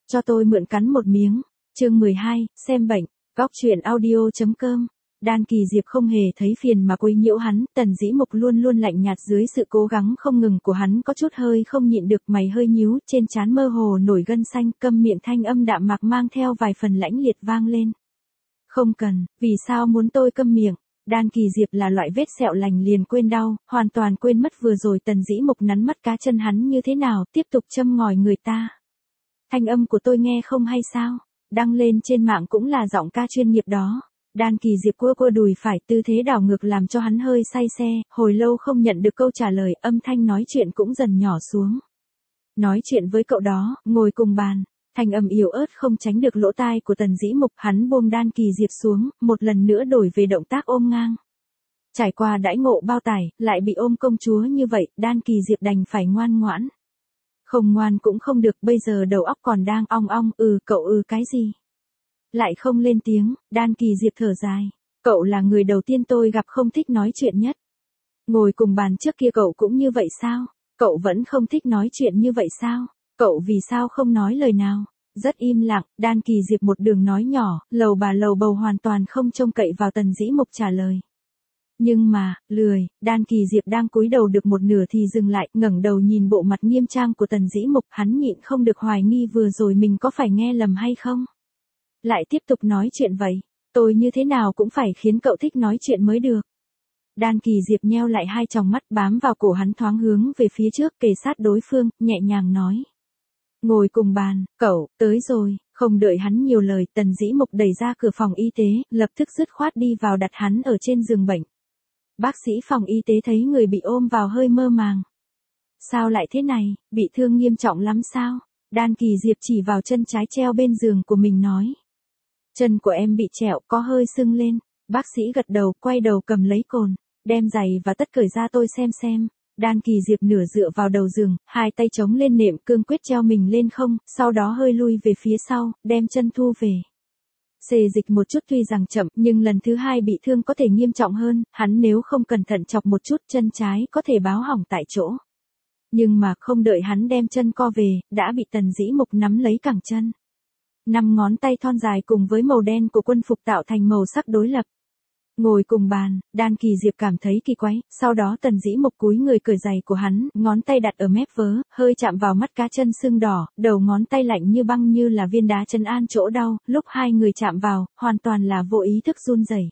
cho tôi mượn cắn một miếng. Chương 12, xem bệnh. Góc truyện audio.com. Đan Kỳ Diệp không hề thấy phiền mà quấy nhiễu hắn, Tần Dĩ Mục luôn luôn lạnh nhạt dưới sự cố gắng không ngừng của hắn, có chút hơi không nhịn được, mày hơi nhíu, trên trán mơ hồ nổi gân xanh, câm miệng, thanh âm đạm mạc mang theo vài phần lãnh liệt vang lên. Không cần, vì sao muốn tôi câm miệng? Đan Kỳ Diệp là loại vết sẹo lành liền quên đau, hoàn toàn quên mất vừa rồi Tần Dĩ Mục nắn mắt cá chân hắn như thế nào, tiếp tục châm ngòi người ta. Thanh âm của tôi nghe không hay sao? Đăng lên trên mạng cũng là giọng ca chuyên nghiệp đó. Đan Kỳ Diệp cua đùi phải, tư thế đảo ngược làm cho hắn hơi say xe, hồi lâu không nhận được câu trả lời, âm thanh nói chuyện cũng dần nhỏ xuống. Nói chuyện với cậu đó, ngồi cùng bàn, thanh âm yếu ớt không tránh được lỗ tai của Tần Dĩ Mục, hắn buông Đan Kỳ Diệp xuống, một lần nữa đổi về động tác ôm ngang. Trải qua đãi ngộ bao tải, lại bị ôm công chúa như vậy, Đan Kỳ Diệp đành phải ngoan ngoãn. Không ngoan cũng không được, bây giờ đầu óc còn đang ong ong, cậu cái gì? Lại không lên tiếng, Đan Kỳ Diệp thở dài. Cậu là người đầu tiên tôi gặp không thích nói chuyện nhất. Ngồi cùng bàn trước kia cậu cũng như vậy sao? Cậu vẫn không thích nói chuyện như vậy sao? Cậu vì sao không nói lời nào? Rất im lặng, Đan Kỳ Diệp một đường nói nhỏ, lầu bà lầu bầu hoàn toàn không trông cậy vào Tần Dĩ Mục trả lời. Nhưng mà, lười, Đan Kỳ Diệp đang cúi đầu được một nửa thì dừng lại, ngẩng đầu nhìn bộ mặt nghiêm trang của Tần Dĩ Mục, hắn nhịn không được hoài nghi vừa rồi mình có phải nghe lầm hay không? Lại tiếp tục nói chuyện vậy, tôi như thế nào cũng phải khiến cậu thích nói chuyện mới được. Đan Kỳ Diệp nheo lại hai tròng mắt, bám vào cổ hắn thoáng hướng về phía trước, kề sát đối phương, nhẹ nhàng nói. Ngồi cùng bàn, cậu, tới rồi. Không đợi hắn nhiều lời, Tần Dĩ Mục đẩy ra cửa phòng y tế, lập tức dứt khoát đi vào đặt hắn ở trên giường bệnh. Bác sĩ phòng y tế thấy người bị ôm vào hơi mơ màng. Sao lại thế này, bị thương nghiêm trọng lắm sao? Đan Kỳ Diệp chỉ vào chân trái treo bên giường của mình nói. Chân của em bị trẹo, có hơi sưng lên. Bác sĩ gật đầu, quay đầu cầm lấy cồn, đem giày và tất cởi ra tôi xem. Đan Kỳ Diệp nửa dựa vào đầu giường, hai tay chống lên nệm, cương quyết treo mình lên không, sau đó hơi lui về phía sau, đem chân thu về. Xê dịch một chút tuy rằng chậm, nhưng lần thứ hai bị thương có thể nghiêm trọng hơn, hắn nếu không cẩn thận chọc một chút chân trái có thể báo hỏng tại chỗ. Nhưng mà không đợi hắn đem chân co về, đã bị Tần Dĩ Mục nắm lấy cẳng chân. 5 ngón tay thon dài cùng với màu đen của quân phục tạo thành màu sắc đối lập. Ngồi cùng bàn, Đan Kỳ Diệp cảm thấy kỳ quái, sau đó Tần Dĩ Mục cúi người cởi giày của hắn, ngón tay đặt ở mép vớ, hơi chạm vào mắt cá chân sưng đỏ, đầu ngón tay lạnh như băng như là viên đá trấn an chỗ đau, lúc hai người chạm vào, hoàn toàn là vô ý thức run rẩy.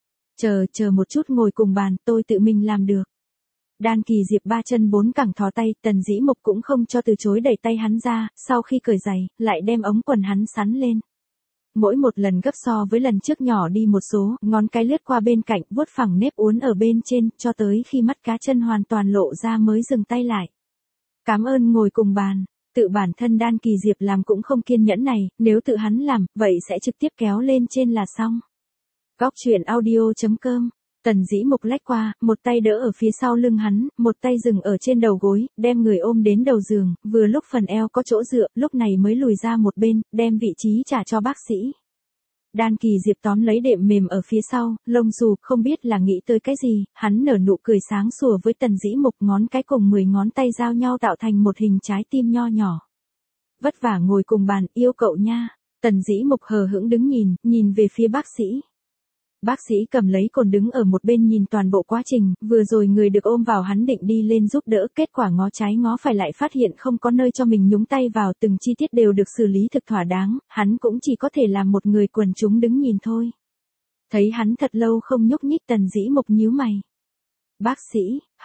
Chờ một chút, ngồi cùng bàn, tôi tự mình làm được. Đan Kỳ Diệp 3 chân 4 cẳng thò tay, Tần Dĩ Mục cũng không cho từ chối, đẩy tay hắn ra, sau khi cởi giày, lại đem ống quần hắn sắn lên. Mỗi một lần gấp so với lần trước nhỏ đi một số, ngón cái lướt qua bên cạnh, vuốt phẳng nếp uốn ở bên trên, cho tới khi mắt cá chân hoàn toàn lộ ra mới dừng tay lại. Cảm ơn ngồi cùng bàn. Tự bản thân Đan Kỳ Diệp làm cũng không kiên nhẫn này, nếu tự hắn làm, vậy sẽ trực tiếp kéo lên trên là xong. Góc truyện audio.com. Tần Dĩ Mục lách qua, một tay đỡ ở phía sau lưng hắn, một tay dừng ở trên đầu gối, đem người ôm đến đầu giường, vừa lúc phần eo có chỗ dựa, lúc này mới lùi ra một bên, đem vị trí trả cho bác sĩ. Đan Kỳ Diệp tóm lấy đệm mềm ở phía sau, lông xù, không biết là nghĩ tới cái gì, hắn nở nụ cười sáng sủa với Tần Dĩ Mục, ngón cái cùng 10 ngón tay giao nhau tạo thành một hình trái tim nho nhỏ. Vất vả ngồi cùng bàn, yêu cậu nha. Tần Dĩ Mục hờ hững đứng nhìn về phía bác sĩ. Bác sĩ cầm lấy cồn đứng ở một bên nhìn toàn bộ quá trình, vừa rồi người được ôm vào hắn định đi lên giúp đỡ, kết quả ngó trái ngó phải lại phát hiện không có nơi cho mình nhúng tay vào, từng chi tiết đều được xử lý thực thỏa đáng, hắn cũng chỉ có thể làm một người quần chúng đứng nhìn thôi. Thấy hắn thật lâu không nhúc nhích, Tần Dĩ Mục nhíu mày. Bác sĩ,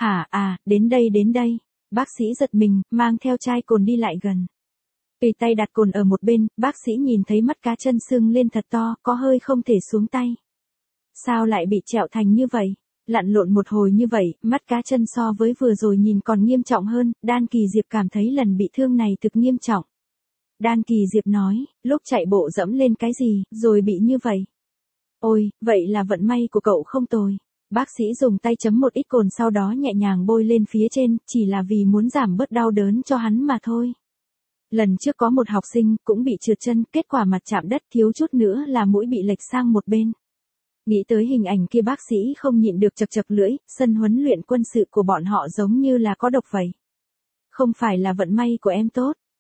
đến đây. Bác sĩ giật mình, mang theo chai cồn đi lại gần. Tùy tay đặt cồn ở một bên, bác sĩ nhìn thấy mắt cá chân sưng lên thật to, có hơi không thể xuống tay. Sao lại bị trẹo thành như vậy? Lặn lộn một hồi như vậy, mắt cá chân so với vừa rồi nhìn còn nghiêm trọng hơn, Đan Kỳ Diệp cảm thấy lần bị thương này thực nghiêm trọng. Đan Kỳ Diệp nói, lúc chạy bộ dẫm lên cái gì, rồi bị như vậy. Ôi, vậy là vận may của cậu không tồi. Bác sĩ dùng tay chấm một ít cồn sau đó nhẹ nhàng bôi lên phía trên, chỉ là vì muốn giảm bớt đau đớn cho hắn mà thôi. Lần trước có một học sinh cũng bị trượt chân, kết quả mặt chạm đất, thiếu chút nữa là mũi bị lệch sang một bên. Nghĩ tới hình ảnh kia, bác sĩ không nhịn được chật chật lưỡi, sân huấn luyện quân sự của bọn họ giống như là có độc vậy. Không phải là vận may của em tốt,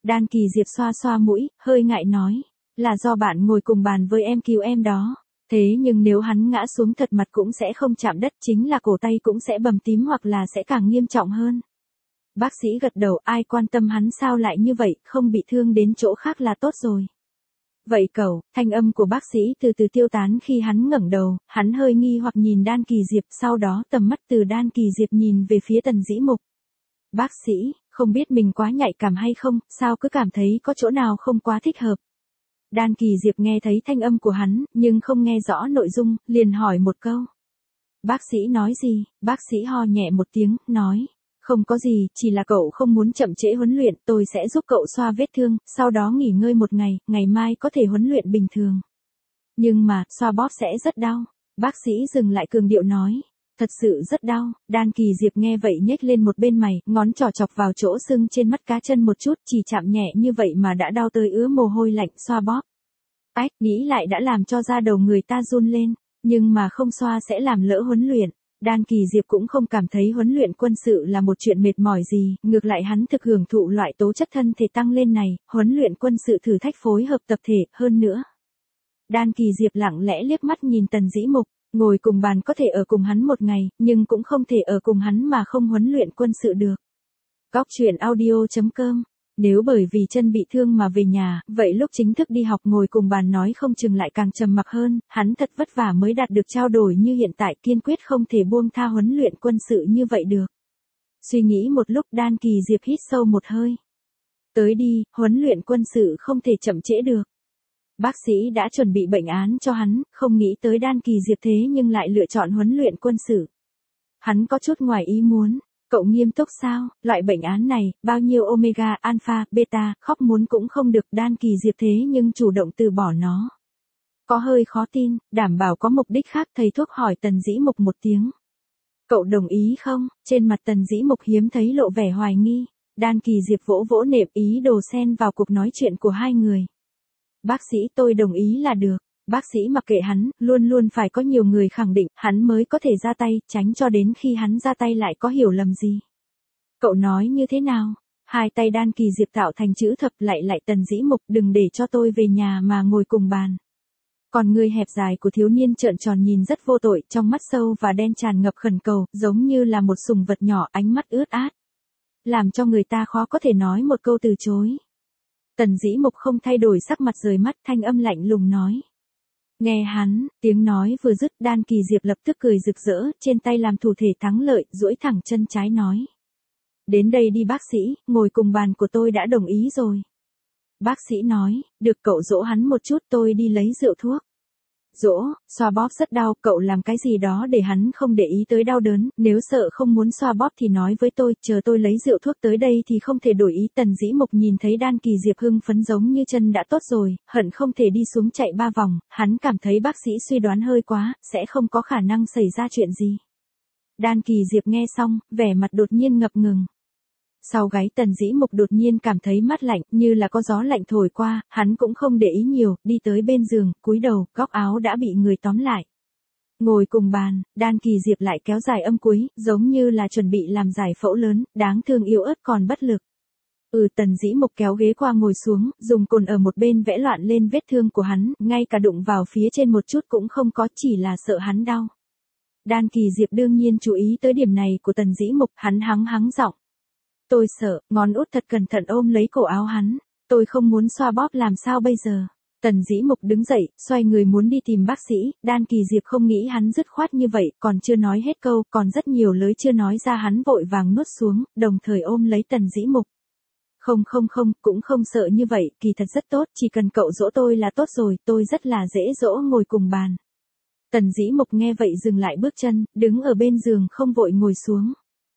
Đan Kỳ Diệp xoa xoa mũi, hơi ngại nói. Là do bạn ngồi cùng bàn với em cứu em đó. Thế nhưng nếu hắn ngã xuống thật mặt cũng sẽ không chạm đất, chính là cổ tay cũng sẽ bầm tím hoặc là sẽ càng nghiêm trọng hơn. Bác sĩ gật đầu, ai quan tâm hắn sao lại như vậy, không bị thương đến chỗ khác là tốt rồi. Vậy cậu, thanh âm của bác sĩ từ từ tiêu tán khi hắn ngẩng đầu, hắn hơi nghi hoặc nhìn Đan Kỳ Diệp, sau đó tầm mắt từ Đan Kỳ Diệp nhìn về phía Tần Dĩ Mục. Bác sĩ, không biết mình quá nhạy cảm hay không, sao cứ cảm thấy có chỗ nào không quá thích hợp. Đan Kỳ Diệp nghe thấy thanh âm của hắn, nhưng không nghe rõ nội dung, liền hỏi một câu. Bác sĩ nói gì? Bác sĩ ho nhẹ một tiếng, nói. Không có gì, chỉ là cậu không muốn chậm trễ huấn luyện, tôi sẽ giúp cậu xoa vết thương, sau đó nghỉ ngơi một ngày, ngày mai có thể huấn luyện bình thường. Nhưng mà, xoa bóp sẽ rất đau. Bác sĩ dừng lại cường điệu nói. Thật sự rất đau. Đan Kỳ Diệp nghe vậy nhếch lên một bên mày, ngón trỏ chọc vào chỗ sưng trên mắt cá chân một chút, chỉ chạm nhẹ như vậy mà đã đau tới ứa mồ hôi lạnh. Xoa bóp. Ách, nghĩ lại đã làm cho da đầu người ta run lên, nhưng mà không xoa sẽ làm lỡ huấn luyện. Đan Kỳ Diệp cũng không cảm thấy huấn luyện quân sự là một chuyện mệt mỏi gì, ngược lại hắn thực hưởng thụ loại tố chất thân thể tăng lên này, huấn luyện quân sự thử thách phối hợp tập thể, hơn nữa. Đan Kỳ Diệp lặng lẽ liếc mắt nhìn Tần Dĩ Mục, ngồi cùng bàn có thể ở cùng hắn một ngày, nhưng cũng không thể ở cùng hắn mà không huấn luyện quân sự được. Góc truyện audio.com. Nếu bởi vì chân bị thương mà về nhà, vậy lúc chính thức đi học ngồi cùng bàn nói không chừng lại càng trầm mặc hơn, hắn thật vất vả mới đạt được trao đổi như hiện tại, kiên quyết không thể buông tha huấn luyện quân sự như vậy được. Suy nghĩ một lúc, Đan Kỳ Diệp hít sâu một hơi. Tới đi, huấn luyện quân sự không thể chậm trễ được. Bác sĩ đã chuẩn bị bệnh án cho hắn, không nghĩ tới Đan Kỳ Diệp thế nhưng lại lựa chọn huấn luyện quân sự. Hắn có chút ngoài ý muốn. Cậu nghiêm túc sao, loại bệnh án này, bao nhiêu omega, alpha, beta, khóc muốn cũng không được. Đan Kỳ Diệp thế nhưng chủ động từ bỏ nó. Có hơi khó tin, đảm bảo có mục đích khác. Thầy thuốc hỏi Tần Dĩ Mục một tiếng. Cậu đồng ý không? Trên mặt Tần Dĩ Mục hiếm thấy lộ vẻ hoài nghi. Đan Kỳ Diệp vỗ vỗ nệm, ý đồ xen vào cuộc nói chuyện của hai người. Bác sĩ, tôi đồng ý là được. Bác sĩ mặc kệ hắn, luôn luôn phải có nhiều người khẳng định, hắn mới có thể ra tay, tránh cho đến khi hắn ra tay lại có hiểu lầm gì. Cậu nói như thế nào? Hai tay Đan Kỳ Diệp tạo thành chữ thập, lại Tần Dĩ Mục, đừng để cho tôi về nhà mà ngồi cùng bàn. Còn người hẹp dài của thiếu niên trợn tròn nhìn rất vô tội, trong mắt sâu và đen tràn ngập khẩn cầu, giống như là một sùng vật nhỏ, ánh mắt ướt át. Làm cho người ta khó có thể nói một câu từ chối. Tần Dĩ Mục không thay đổi sắc mặt, rời mắt, thanh âm lạnh lùng nói. Nghe hắn, tiếng nói vừa dứt, Đan Kỳ Diệp lập tức cười rực rỡ, trên tay làm thủ thể thắng lợi, duỗi thẳng chân trái nói. Đến đây đi bác sĩ, ngồi cùng bàn của tôi đã đồng ý rồi. Bác sĩ nói, được, cậu dỗ hắn một chút, tôi đi lấy rượu thuốc. Dỗ, xoa bóp rất đau, cậu làm cái gì đó để hắn không để ý tới đau đớn, nếu sợ không muốn xoa bóp thì nói với tôi, chờ tôi lấy rượu thuốc tới đây thì không thể đổi ý. Tần Dĩ Mục nhìn thấy Đan Kỳ Diệp hưng phấn giống như chân đã tốt rồi, hận không thể đi xuống chạy 3 vòng, hắn cảm thấy bác sĩ suy đoán hơi quá, sẽ không có khả năng xảy ra chuyện gì. Đan Kỳ Diệp nghe xong, vẻ mặt đột nhiên ngập ngừng. Sau gáy Tần Dĩ Mục đột nhiên cảm thấy mát lạnh, như là có gió lạnh thổi qua, hắn cũng không để ý nhiều, đi tới bên giường, cúi đầu, góc áo đã bị người tóm lại. Ngồi cùng bàn, Đan Kỳ Diệp lại kéo dài âm cuối, giống như là chuẩn bị làm giải phẫu lớn, đáng thương yếu ớt còn bất lực. Tần Dĩ Mục kéo ghế qua ngồi xuống, dùng cồn ở một bên vẽ loạn lên vết thương của hắn, ngay cả đụng vào phía trên một chút cũng không có, chỉ là sợ hắn đau. Đan Kỳ Diệp đương nhiên chú ý tới điểm này của Tần Dĩ Mục, hắn hắng giọng. Tôi sợ, ngón út thật cẩn thận ôm lấy cổ áo hắn. Tôi không muốn xoa bóp, làm sao bây giờ? Tần Dĩ Mục đứng dậy, xoay người muốn đi tìm bác sĩ. Đan Kỳ Diệp không nghĩ hắn dứt khoát như vậy, còn chưa nói hết câu, còn rất nhiều lời chưa nói ra, hắn vội vàng nuốt xuống, đồng thời ôm lấy Tần Dĩ Mục. Không, cũng không sợ như vậy, kỳ thật rất tốt, chỉ cần cậu dỗ tôi là tốt rồi, tôi rất là dễ dỗ, ngồi cùng bàn. Tần Dĩ Mục nghe vậy dừng lại bước chân, đứng ở bên giường không vội ngồi xuống.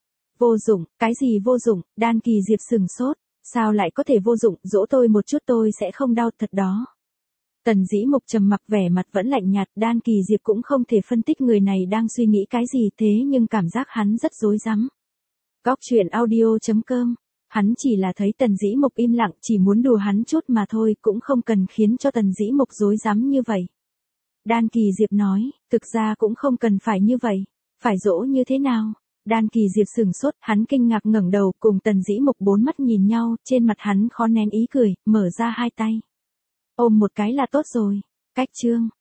Vô dụng, cái gì vô dụng? Đan Kỳ Diệp sừng sốt, sao lại có thể vô dụng, dỗ tôi một chút tôi sẽ không đau thật đó. Tần Dĩ Mục trầm mặc, vẻ mặt vẫn lạnh nhạt. Đan Kỳ Diệp cũng không thể phân tích người này đang suy nghĩ cái gì, thế nhưng cảm giác hắn rất rối rắm. Góc truyện audio.com. Hắn chỉ là thấy Tần Dĩ Mục im lặng, chỉ muốn đùa hắn chút mà thôi, cũng không cần khiến cho Tần Dĩ Mục rối rắm như vậy. Đan Kỳ Diệp nói, thực ra cũng không cần phải như vậy. Phải dỗ như thế nào? Đan Kỳ Diệp sửng sốt, hắn kinh ngạc ngẩng đầu, cùng Tần Dĩ Mộc bốn mắt nhìn nhau, trên mặt hắn khó nén ý cười, mở ra hai tay. Ôm một cái là tốt rồi. Cách chương.